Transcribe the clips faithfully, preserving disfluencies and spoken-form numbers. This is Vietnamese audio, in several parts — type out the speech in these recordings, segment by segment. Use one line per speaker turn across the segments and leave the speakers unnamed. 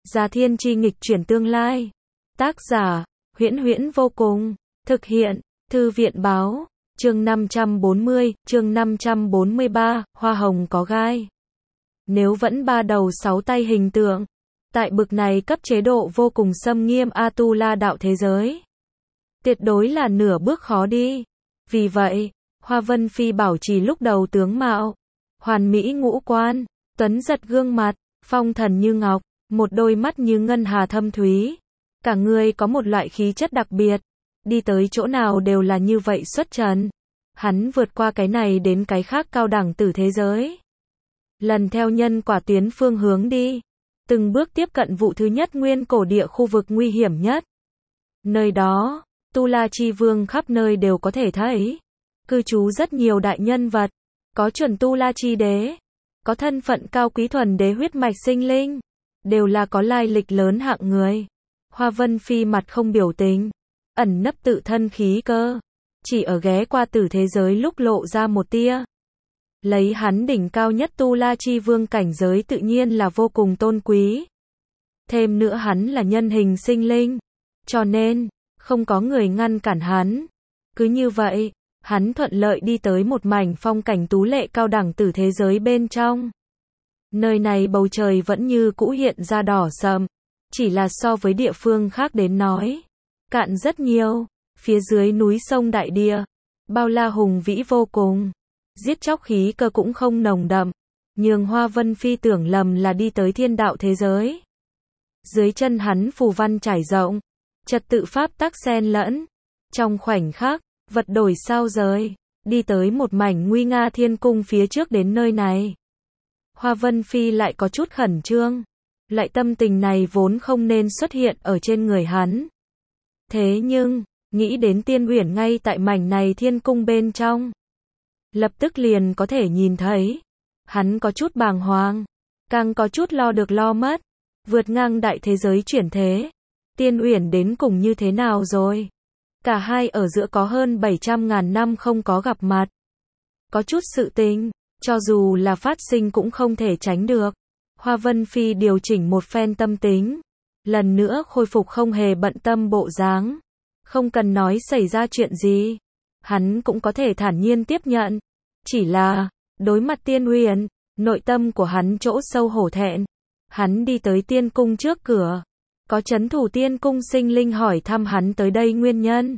Già Thiên Chi nghịch chuyển tương lai. Tác giả, Huyễn Huyễn vô cùng. Thực hiện, Thư viện báo. Chương năm trăm bốn mươi, chương năm trăm bốn mươi ba, hoa hồng có gai. Nếu vẫn ba đầu sáu tay hình tượng, tại bực này cấp chế độ vô cùng xâm nghiêm Atula đạo thế giới, tuyệt đối là nửa bước khó đi. Vì vậy, Hoa Vân Phi bảo trì lúc đầu tướng mạo, hoàn mỹ ngũ quan, tuấn giật gương mặt, phong thần như ngọc, một đôi mắt như ngân hà thâm thúy. Cả người có một loại khí chất đặc biệt, đi tới chỗ nào đều là như vậy xuất trần. Hắn vượt qua cái này đến cái khác cao đẳng tử thế giới. Lần theo nhân quả tuyến phương hướng đi, từng bước tiếp cận vụ thứ nhất nguyên cổ địa khu vực nguy hiểm nhất. Nơi đó, Tu La Chi Vương khắp nơi đều có thể thấy. Cư trú rất nhiều đại nhân vật, có chuẩn Tu La Chi đế, có thân phận cao quý thuần đế huyết mạch sinh linh, đều là có lai lịch lớn hạng người. Hoa Vân Phi mặt không biểu tình, ẩn nấp tự thân khí cơ, chỉ ở ghé qua tử thế giới lúc lộ ra một tia. Lấy hắn đỉnh cao nhất Tu La Chi Vương cảnh giới tự nhiên là vô cùng tôn quý. Thêm nữa hắn là nhân hình sinh linh, cho nên, không có người ngăn cản hắn. Cứ như vậy, hắn thuận lợi đi tới một mảnh phong cảnh tú lệ cao đẳng tử thế giới bên trong. Nơi này bầu trời vẫn như cũ hiện ra đỏ sậm, chỉ là so với địa phương khác đến nói, cạn rất nhiều. Phía dưới núi sông đại địa, bao la hùng vĩ vô cùng, giết chóc khí cơ cũng không nồng đậm, nhường Hoa Vân Phi tưởng lầm là đi tới thiên đạo thế giới. Dưới chân hắn phù văn trải rộng, trật tự pháp tắc xen lẫn. Trong khoảnh khắc, vật đổi sao rời, đi tới một mảnh nguy nga thiên cung phía trước đến nơi này. Hoa Vân Phi lại có chút khẩn trương, lại tâm tình này vốn không nên xuất hiện ở trên người hắn. Thế nhưng, nghĩ đến Tiên Uyển ngay tại mảnh này thiên cung bên trong, lập tức liền có thể nhìn thấy. Hắn có chút bàng hoàng, càng có chút lo được lo mất. Vượt ngang đại thế giới chuyển thế, Tiên Uyển đến cùng như thế nào rồi? Cả hai ở giữa có hơn bảy trăm ngàn năm không có gặp mặt. Có chút sự tình, cho dù là phát sinh cũng không thể tránh được. Hoa Vân Phi điều chỉnh một phen tâm tính, lần nữa khôi phục không hề bận tâm bộ dáng. Không cần nói xảy ra chuyện gì, hắn cũng có thể thản nhiên tiếp nhận. Chỉ là, đối mặt Tiên Uyển, nội tâm của hắn chỗ sâu hổ thẹn. Hắn đi tới tiên cung trước cửa, có chấn thủ tiên cung sinh linh hỏi thăm hắn tới đây nguyên nhân.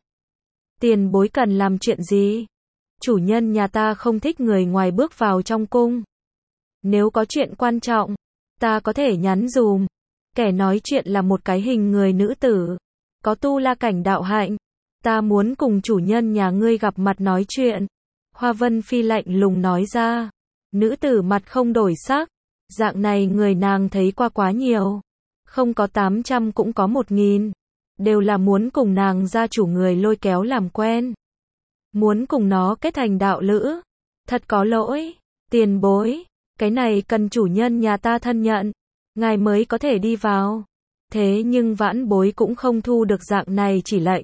Tiền bối cần làm chuyện gì? Chủ nhân nhà ta không thích người ngoài bước vào trong cung. Nếu có chuyện quan trọng, ta có thể nhắn dùm. Kẻ nói chuyện là một cái hình người nữ tử, có tu la cảnh đạo hạnh. Ta muốn cùng chủ nhân nhà ngươi gặp mặt nói chuyện. Hoa Vân Phi lạnh lùng nói ra. Nữ tử mặt không đổi sắc. Dạng này người nàng thấy qua quá nhiều. Không có tám trăm cũng có một nghìn. Đều là muốn cùng nàng gia chủ người lôi kéo làm quen. Muốn cùng nó kết thành đạo lữ. Thật có lỗi. Tiền bối. Cái này cần chủ nhân nhà ta thân nhận. Ngài mới có thể đi vào. Thế nhưng vãn bối cũng không thu được dạng này chỉ lệnh.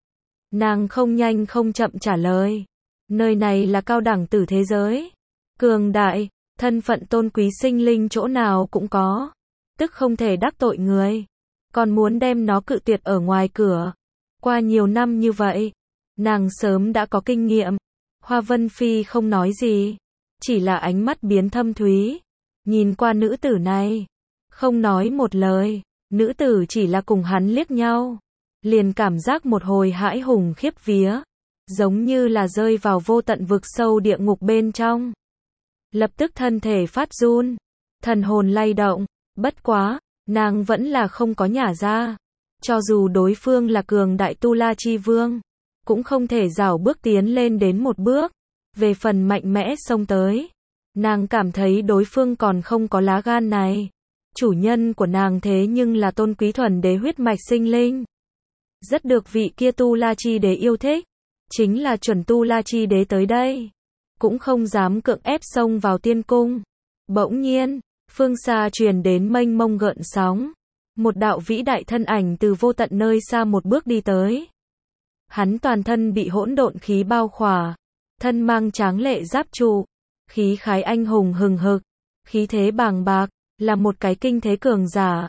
Nàng không nhanh không chậm trả lời. Nơi này là cao đẳng tử thế giới. Cường đại, thân phận tôn quý sinh linh chỗ nào cũng có. Tức không thể đắc tội người. Còn muốn đem nó cự tuyệt ở ngoài cửa. Qua nhiều năm như vậy, nàng sớm đã có kinh nghiệm. Hoa Vân Phi không nói gì, chỉ là ánh mắt biến thâm thúy. Nhìn qua nữ tử này, không nói một lời. Nữ tử chỉ là cùng hắn liếc nhau, liền cảm giác một hồi hãi hùng khiếp vía, giống như là rơi vào vô tận vực sâu địa ngục bên trong. Lập tức thân thể phát run, thần hồn lay động. Bất quá, nàng vẫn là không có nhả ra. Cho dù đối phương là cường đại Tu La Chi Vương, cũng không thể rảo bước tiến lên đến một bước. Về phần mạnh mẽ xông tới, nàng cảm thấy đối phương còn không có lá gan này. Chủ nhân của nàng thế nhưng là tôn quý thuần đế huyết mạch sinh linh, rất được vị kia Tu La Chi đế yêu thích. Chính là chuẩn Tu La Chi đế tới đây, cũng không dám cưỡng ép xông vào tiên cung. Bỗng nhiên, phương xa truyền đến mênh mông gợn sóng. Một đạo vĩ đại thân ảnh từ vô tận nơi xa một bước đi tới. Hắn toàn thân bị hỗn độn khí bao khỏa, thân mang tráng lệ giáp trụ, khí khái anh hùng hừng hực, khí thế bàng bạc, là một cái kinh thế cường giả.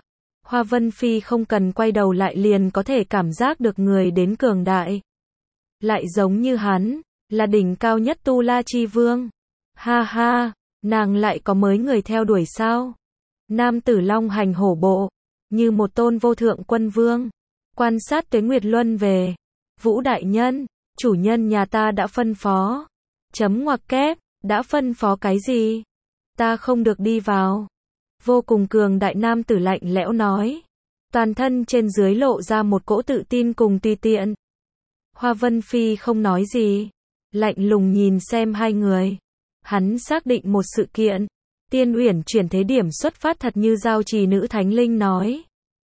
Hoa Vân Phi không cần quay đầu lại liền có thể cảm giác được người đến cường đại. Lại giống như hắn, là đỉnh cao nhất Tu La Chi Vương. Ha ha, nàng lại có mới người theo đuổi sao? Nam tử long hành hổ bộ, như một tôn vô thượng quân vương. Quan sát Tuế Nguyệt Luân về. Vũ đại nhân, chủ nhân nhà ta đã phân phó. Chấm ngoặc kép, đã phân phó cái gì? Ta không được đi vào. Vô cùng cường đại nam tử lạnh lẽo nói. Toàn thân trên dưới lộ ra một cỗ tự tin cùng tùy tiện. Hoa Vân Phi không nói gì. Lạnh lùng nhìn xem hai người. Hắn xác định một sự kiện. Tiên Uyển chuyển thế điểm xuất phát thật như giao trì nữ thánh linh nói.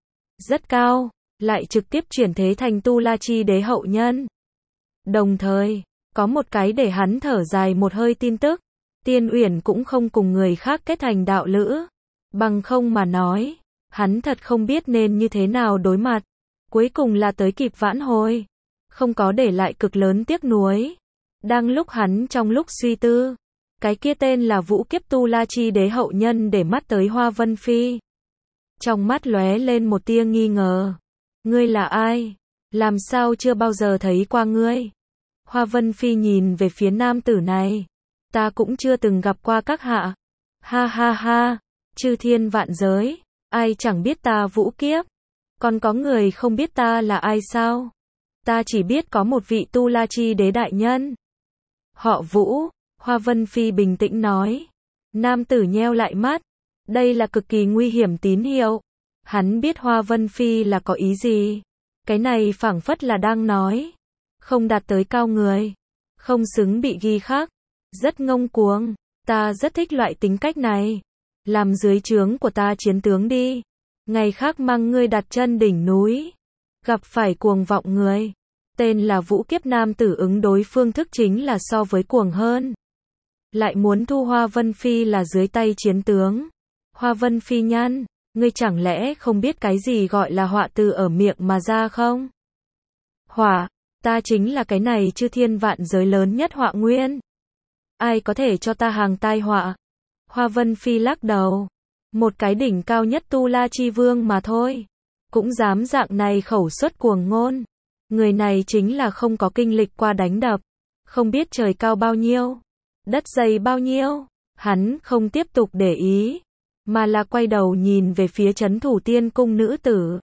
Rất cao, lại trực tiếp chuyển thế thành Tu La Chi đế hậu nhân. Đồng thời, có một cái để hắn thở dài một hơi tin tức. Tiên Uyển cũng không cùng người khác kết thành đạo lữ. Bằng không mà nói, hắn thật không biết nên như thế nào đối mặt. Cuối cùng là tới kịp vãn hồi. Không có để lại cực lớn tiếc nuối. Đang lúc hắn trong lúc suy tư, cái kia tên là Vũ Kiếp Tu La Chi đế hậu nhân để mắt tới Hoa Vân Phi. Trong mắt lóe lên một tia nghi ngờ. Ngươi là ai? Làm sao chưa bao giờ thấy qua ngươi? Hoa Vân Phi nhìn về phía nam tử này. Ta cũng chưa từng gặp qua các hạ. Ha ha ha, chư thiên vạn giới, ai chẳng biết ta Vũ Kiếp. Còn có người không biết ta là ai sao? Ta chỉ biết có một vị Tu La Chi đế đại nhân. Họ Vũ, Hoa Vân Phi bình tĩnh nói. Nam tử nheo lại mắt. Đây là cực kỳ nguy hiểm tín hiệu. Hắn biết Hoa Vân Phi là có ý gì. Cái này phảng phất là đang nói. Không đạt tới cao người. Không xứng bị ghi khắc. Rất ngông cuồng. Ta rất thích loại tính cách này. Làm dưới trướng của ta chiến tướng đi. Ngày khác mang ngươi đặt chân đỉnh núi. Gặp phải cuồng vọng người. Tên là Vũ Kiếp nam tử ứng đối phương thức chính là so với cuồng hơn. Lại muốn thu Hoa Vân Phi là dưới tay chiến tướng. Hoa Vân Phi nhăn, ngươi chẳng lẽ không biết cái gì gọi là họa từ ở miệng mà ra không? Họa, ta chính là cái này chư thiên vạn giới lớn nhất họa nguyên. Ai có thể cho ta hàng tai họa? Hoa Vân Phi lắc đầu. Một cái đỉnh cao nhất Tu La Chi Vương mà thôi. Cũng dám dạng này khẩu xuất cuồng ngôn. Người này chính là không có kinh lịch qua đánh đập. Không biết trời cao bao nhiêu. Đất dày bao nhiêu. Hắn không tiếp tục để ý. Mà là quay đầu nhìn về phía trấn thủ tiên cung nữ tử.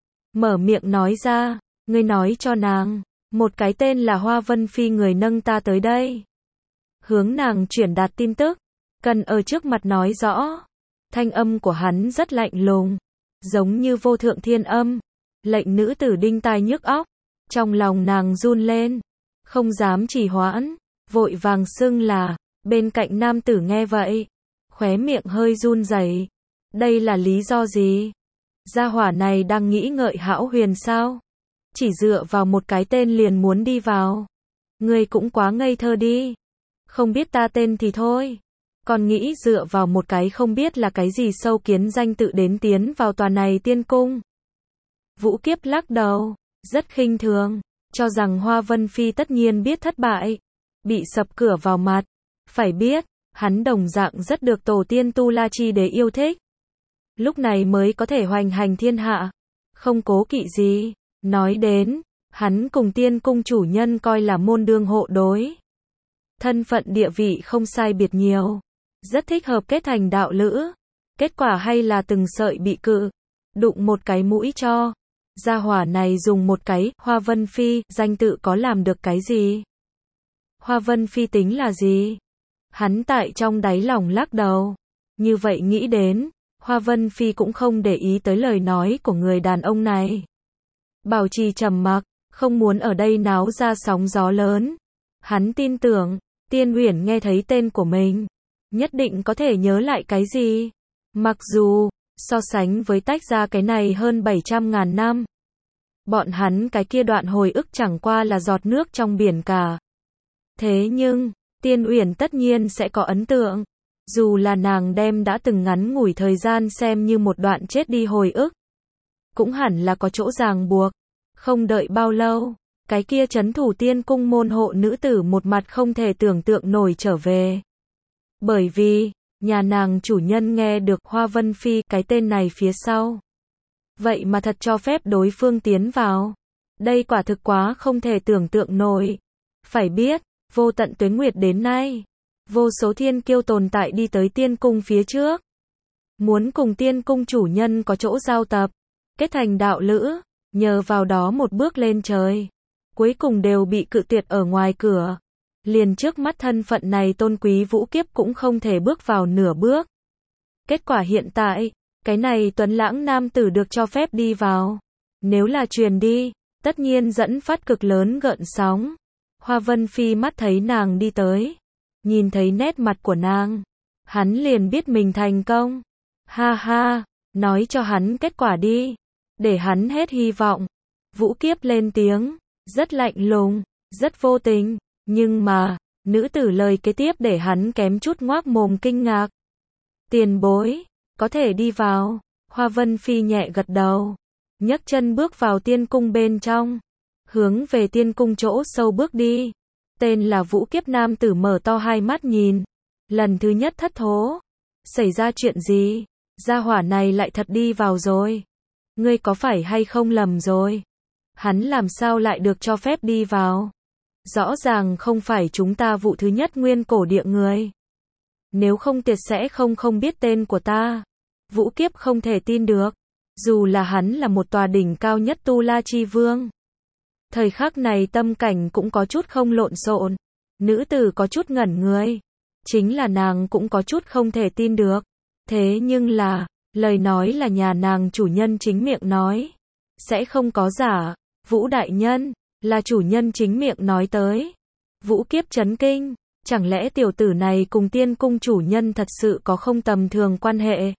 Mở miệng nói ra. Ngươi nói cho nàng. Một cái tên là Hoa Vân Phi người nâng ta tới đây. Hướng nàng chuyển đạt tin tức. Cần ở trước mặt nói rõ. Thanh âm của hắn rất lạnh lùng. Giống như vô thượng thiên âm. Lệnh nữ tử đinh tai nhức óc. Trong lòng nàng run lên. Không dám trì hoãn. Vội vàng xưng là. Bên cạnh nam tử nghe vậy. Khóe miệng hơi run rẩy. Đây là lý do gì? Gia hỏa này đang nghĩ ngợi hão huyền sao? Chỉ dựa vào một cái tên liền muốn đi vào. Ngươi cũng quá ngây thơ đi. Không biết ta tên thì thôi. Còn nghĩ dựa vào một cái không biết là cái gì sâu kiến danh tự đến tiến vào tòa này tiên cung. Vũ Kiếp lắc đầu. Rất khinh thường. Cho rằng Hoa Vân Phi tất nhiên biết thất bại. Bị sập cửa vào mặt. Phải biết. Hắn đồng dạng rất được tổ tiên Tu La Chi đế yêu thích. Lúc này mới có thể hoành hành thiên hạ. Không cố kỵ gì. Nói đến, hắn cùng tiên cung chủ nhân coi là môn đương hộ đối. Thân phận địa vị không sai biệt nhiều. Rất thích hợp kết thành đạo lữ. Kết quả hay là từng sợi bị cự. Đụng một cái mũi cho. Gia hỏa này dùng một cái, Hoa Vân Phi, danh tự có làm được cái gì? Hoa Vân Phi tính là gì? Hắn tại trong đáy lòng lắc đầu. Như vậy nghĩ đến, Hoa Vân Phi cũng không để ý tới lời nói của người đàn ông này. Bảo trì trầm mặc, không muốn ở đây náo ra sóng gió lớn. Hắn tin tưởng, Tiên Uyển nghe thấy tên của mình, nhất định có thể nhớ lại cái gì. Mặc dù, so sánh với tách ra cái này hơn bảy trăm ngàn năm. Bọn hắn cái kia đoạn hồi ức chẳng qua là giọt nước trong biển cả. Thế nhưng, Tiên Uyển tất nhiên sẽ có ấn tượng. Dù là nàng đem đã từng ngắn ngủi thời gian xem như một đoạn chết đi hồi ức. Cũng hẳn là có chỗ ràng buộc. Không đợi bao lâu, cái kia trấn thủ tiên cung môn hộ nữ tử một mặt không thể tưởng tượng nổi trở về. Bởi vì, nhà nàng chủ nhân nghe được Hoa Vân Phi cái tên này phía sau. vậy mà thật cho phép đối phương tiến vào. Đây quả thực quá không thể tưởng tượng nổi. Phải biết, vô tận tuế nguyệt đến nay, vô số thiên kiêu tồn tại đi tới tiên cung phía trước. Muốn cùng tiên cung chủ nhân có chỗ giao tập, kết thành đạo lữ, nhờ vào đó một bước lên trời. Cuối cùng đều bị cự tuyệt ở ngoài cửa. Liền trước mắt thân phận này tôn quý vũ kiếp cũng không thể bước vào nửa bước. Kết quả hiện tại, cái này tuấn lãng nam tử được cho phép đi vào. Nếu là truyền đi, tất nhiên dẫn phát cực lớn gợn sóng. Hoa Vân Phi mắt thấy nàng đi tới, nhìn thấy nét mặt của nàng, hắn liền biết mình thành công. Ha ha, nói cho hắn kết quả đi, để hắn hết hy vọng. Vũ Kiếp lên tiếng, rất lạnh lùng, rất vô tình, nhưng mà, nữ tử lời kế tiếp để hắn kém chút ngoác mồm kinh ngạc. Tiền bối, có thể đi vào. Hoa Vân Phi nhẹ gật đầu, nhấc chân bước vào tiên cung bên trong, hướng về tiên cung chỗ sâu bước đi. Tên là Vũ Kiếp nam tử mở to hai mắt nhìn, lần thứ nhất thất thố. Xảy ra chuyện gì? Gia hỏa này lại thật đi vào rồi. Ngươi có phải hay không lầm rồi? Hắn làm sao lại được cho phép đi vào? Rõ ràng không phải chúng ta vụ thứ nhất nguyên cổ địa người. Nếu không tiệt sẽ không không biết tên của ta. Vũ Kiếp không thể tin được. Dù là hắn là một tòa đỉnh cao nhất Tu La Chi Vương. Thời khắc này tâm cảnh cũng có chút không lộn xộn. Nữ tử có chút ngẩn người. Chính là nàng cũng có chút không thể tin được. Thế nhưng là, lời nói là nhà nàng chủ nhân chính miệng nói. Sẽ không có giả. Vũ đại nhân, là chủ nhân chính miệng nói tới. Vũ Kiếp chấn kinh. Chẳng lẽ tiểu tử này cùng tiên cung chủ nhân thật sự có không tầm thường quan hệ?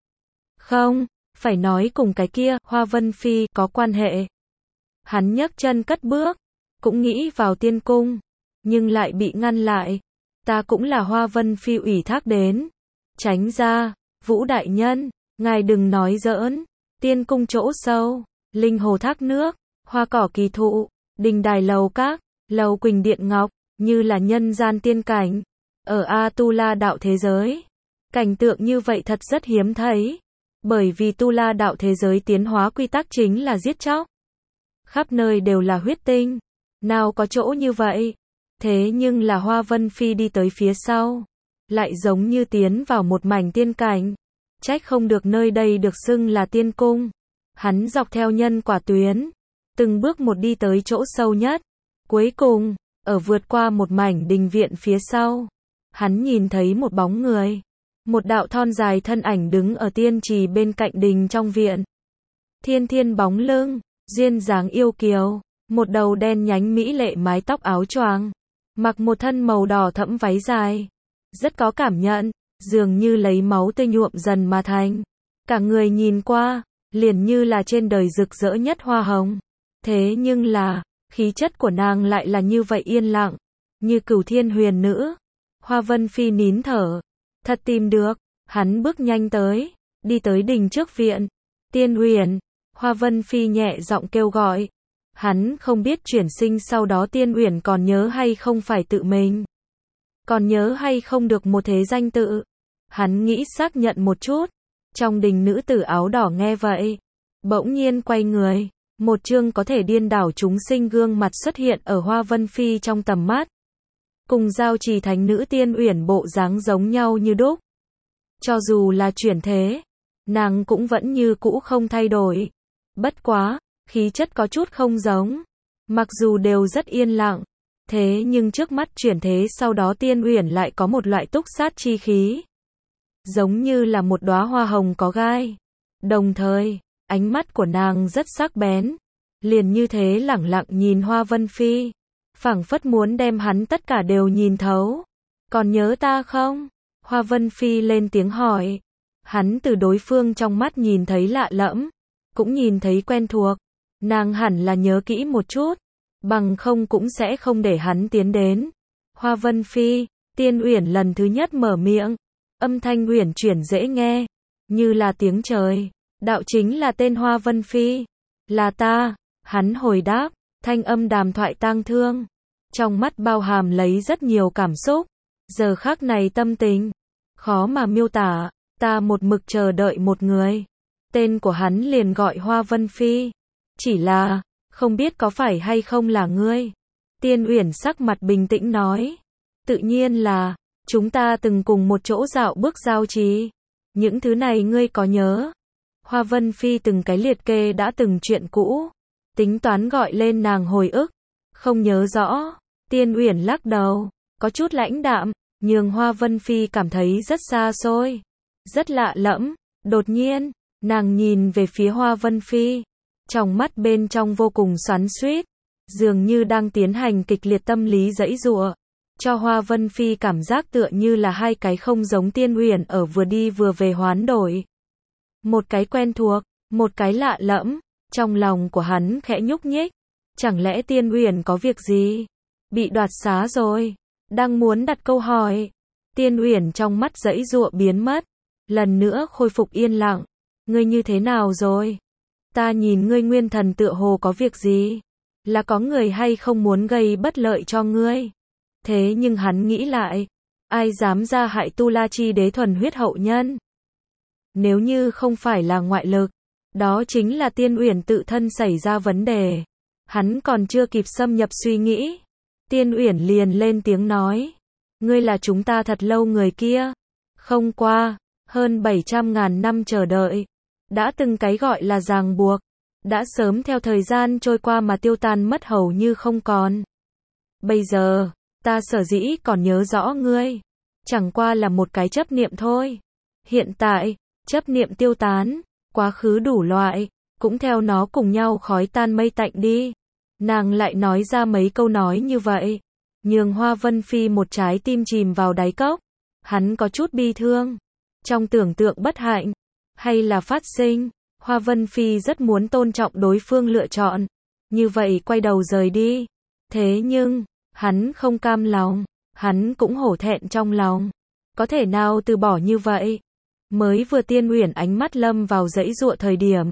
Không, phải nói cùng cái kia, Hoa Vân Phi, có quan hệ. Hắn nhấc chân cất bước, cũng nghĩ vào tiên cung, nhưng lại bị ngăn lại. Ta cũng là Hoa Vân Phi ủy thác đến. Tránh ra, Vũ đại nhân, ngài đừng nói giỡn. Tiên cung chỗ sâu, linh hồ thác nước, hoa cỏ kỳ thụ, đình đài lầu các, lầu quỳnh điện ngọc, như là nhân gian tiên cảnh. Ở A Tu La đạo thế giới, cảnh tượng như vậy thật rất hiếm thấy. Bởi vì Tu La đạo thế giới tiến hóa quy tắc chính là giết chóc. Khắp nơi đều là huyết tinh. Nào có chỗ như vậy. Thế nhưng là Hoa Vân Phi đi tới phía sau, lại giống như tiến vào một mảnh tiên cảnh. Trách không được nơi đây được xưng là tiên cung. Hắn dọc theo nhân quả tuyến, từng bước một đi tới chỗ sâu nhất. Cuối cùng, ở vượt qua một mảnh đình viện phía sau, hắn nhìn thấy một bóng người. Một đạo thon dài thân ảnh đứng ở tiên trì bên cạnh đình trong viện. Thiên thiên bóng lưng, duyên dáng yêu kiều, một đầu đen nhánh mỹ lệ mái tóc áo choàng, mặc một thân màu đỏ thẫm váy dài, rất có cảm nhận, dường như lấy máu tươi nhuộm dần mà thành. Cả người nhìn qua, liền như là trên đời rực rỡ nhất hoa hồng. Thế nhưng là, khí chất của nàng lại là như vậy yên lặng, như cửu thiên huyền nữ. Hoa Vân Phi nín thở, thật tìm được, hắn bước nhanh tới, đi tới đình trước viện. Tiên Uyển, Hoa Vân Phi nhẹ giọng kêu gọi. Hắn không biết chuyển sinh sau đó Tiên Uyển còn nhớ hay không phải tự mình. Còn nhớ hay không được một thế danh tự. Hắn nghĩ xác nhận một chút. Trong đình nữ tử áo đỏ nghe vậy, bỗng nhiên quay người. Một chương có thể điên đảo chúng sinh gương mặt xuất hiện ở Hoa Vân Phi trong tầm mắt. Cùng giao trì thánh nữ Tiên Uyển bộ dáng giống nhau như đúc. Cho dù là chuyển thế, nàng cũng vẫn như cũ không thay đổi. Bất quá, khí chất có chút không giống. Mặc dù đều rất yên lặng, thế nhưng trước mắt chuyển thế sau đó Tiên Uyển lại có một loại túc sát chi khí. Giống như là một đóa hoa hồng có gai. Đồng thời, ánh mắt của nàng rất sắc bén. Liền như thế lẳng lặng nhìn Hoa Vân Phi. Phảng phất muốn đem hắn tất cả đều nhìn thấu. Còn nhớ ta không? Hoa Vân Phi lên tiếng hỏi. Hắn từ đối phương trong mắt nhìn thấy lạ lẫm, cũng nhìn thấy quen thuộc. Nàng hẳn là nhớ kỹ một chút, bằng không cũng sẽ không để hắn tiến đến. Hoa Vân Phi, Tiên Uyển lần thứ nhất mở miệng, âm thanh uyển chuyển dễ nghe, như là tiếng trời. Đạo chính là tên Hoa Vân Phi. Là ta, hắn hồi đáp, thanh âm đàm thoại tang thương, trong mắt bao hàm lấy rất nhiều cảm xúc. Giờ khắc này tâm tình khó mà miêu tả. Ta một mực chờ đợi một người, tên của hắn liền gọi Hoa Vân Phi. Chỉ là, không biết có phải hay không là ngươi. Tiên Uyển sắc mặt bình tĩnh nói. Tự nhiên là, chúng ta từng cùng một chỗ dạo bước giao trì. Những thứ này ngươi có nhớ. Hoa Vân Phi từng cái liệt kê đã từng chuyện cũ. Tính toán gọi lên nàng hồi ức. Không nhớ rõ. Tiên Uyển lắc đầu. Có chút lãnh đạm. Nhưng Hoa Vân Phi cảm thấy rất xa xôi. Rất lạ lẫm. Đột nhiên, nàng nhìn về phía Hoa Vân Phi. Trong mắt bên trong vô cùng xoắn xuýt. Dường như đang tiến hành kịch liệt tâm lý giãy giụa. Cho Hoa Vân Phi cảm giác tựa như là hai cái không giống Tiên Uyển ở vừa đi vừa về hoán đổi. Một cái quen thuộc, một cái lạ lẫm. Trong lòng của hắn khẽ nhúc nhích. Chẳng lẽ Tiên Uyển có việc gì? Bị đoạt xá rồi. Đang muốn đặt câu hỏi. Tiên Uyển trong mắt giãy giụa biến mất. Lần nữa khôi phục yên lặng. Ngươi như thế nào rồi? Ta nhìn ngươi nguyên thần tựa hồ có việc gì? Là có người hay không muốn gây bất lợi cho ngươi? Thế nhưng hắn nghĩ lại. Ai dám ra hại Tu La Chi Đế thuần huyết hậu nhân? Nếu như không phải là ngoại lực, đó chính là Tiên Uyển tự thân xảy ra vấn đề. Hắn còn chưa kịp xâm nhập suy nghĩ. Tiên Uyển liền lên tiếng nói. Ngươi là chúng ta thật lâu người kia. Không qua, hơn bảy trăm ngàn năm chờ đợi. Đã từng cái gọi là ràng buộc. Đã sớm theo thời gian trôi qua mà tiêu tan mất hầu như không còn. Bây giờ, ta sở dĩ còn nhớ rõ ngươi. Chẳng qua là một cái chấp niệm thôi. Hiện tại, chấp niệm tiêu tán, quá khứ đủ loại, cũng theo nó cùng nhau khói tan mây tạnh đi. Nàng lại nói ra mấy câu nói như vậy. Nhường Hoa Vân Phi một trái tim chìm vào đáy cốc. Hắn có chút bi thương. Trong tưởng tượng bất hạnh, hay là phát sinh, Hoa Vân Phi rất muốn tôn trọng đối phương lựa chọn. Như vậy quay đầu rời đi. Thế nhưng, hắn không cam lòng. Hắn cũng hổ thẹn trong lòng. Có thể nào từ bỏ như vậy? Mới vừa Tiên Uyển ánh mắt lâm vào giãy giụa thời điểm.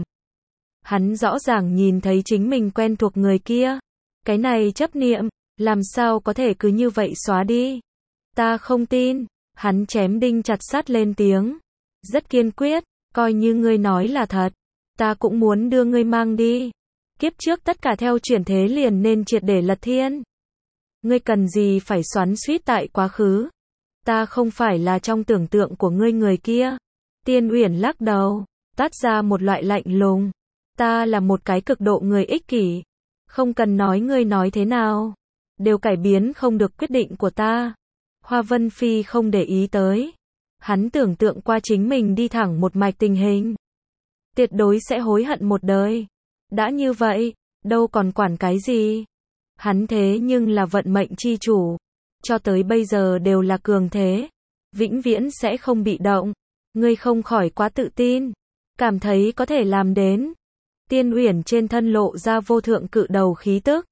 Hắn rõ ràng nhìn thấy chính mình quen thuộc người kia. Cái này chấp niệm, làm sao có thể cứ như vậy xóa đi? Ta không tin. Hắn chém đinh chặt sắt lên tiếng. Rất kiên quyết, coi như ngươi nói là thật. Ta cũng muốn đưa ngươi mang đi. Kiếp trước tất cả theo chuyển thế liền nên triệt để lật thiên. Ngươi cần gì phải xoắn xuýt tại quá khứ? Ta không phải là trong tưởng tượng của ngươi người kia. Tiên Uyển lắc đầu, tát ra một loại lạnh lùng. Ta là một cái cực độ người ích kỷ. Không cần nói ngươi nói thế nào. Đều cải biến không được quyết định của ta. Hoa Vân Phi không để ý tới. Hắn tưởng tượng qua chính mình đi thẳng một mạch tình hình. Tuyệt đối sẽ hối hận một đời. Đã như vậy, đâu còn quản cái gì. Hắn thế nhưng là vận mệnh chi chủ. Cho tới bây giờ đều là cường thế. Vĩnh viễn sẽ không bị động. Ngươi không khỏi quá tự tin. Cảm thấy có thể làm đến. Tiên Uyển trên thân lộ ra vô thượng cự đầu khí tức.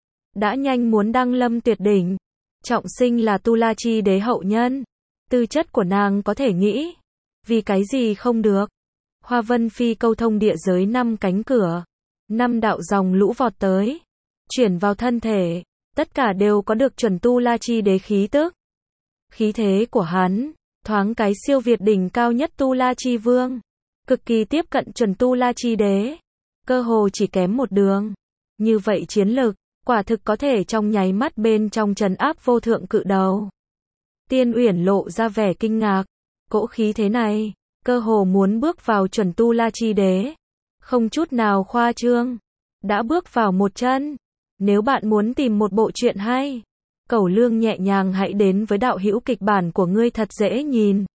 Đã nhanh muốn đăng lâm tuyệt đỉnh. Trọng sinh là Tu La Chi Đế hậu nhân. Tư chất của nàng có thể nghĩ. Vì cái gì không được. Hoa Vân Phi câu thông địa giới năm cánh cửa. Năm đạo dòng lũ vọt tới. Chuyển vào thân thể. Tất cả đều có được chuẩn Tu La Chi Đế khí tức. Khí thế của hắn, thoáng cái siêu việt đỉnh cao nhất Tu La Chi Vương. Cực kỳ tiếp cận chuẩn Tu La Chi Đế. Cơ hồ chỉ kém một đường. Như vậy chiến lực, quả thực có thể trong nháy mắt bên trong trấn áp vô thượng cự đầu. Tiên Uyển lộ ra vẻ kinh ngạc. Cỗ khí thế này, cơ hồ muốn bước vào chuẩn Tu La Chi Đế. Không chút nào khoa trương. Đã bước vào một chân. Nếu bạn muốn tìm một bộ truyện hay, Cẩu Lương nhẹ nhàng hãy đến với đạo hữu kịch bản của ngươi thật dễ nhìn.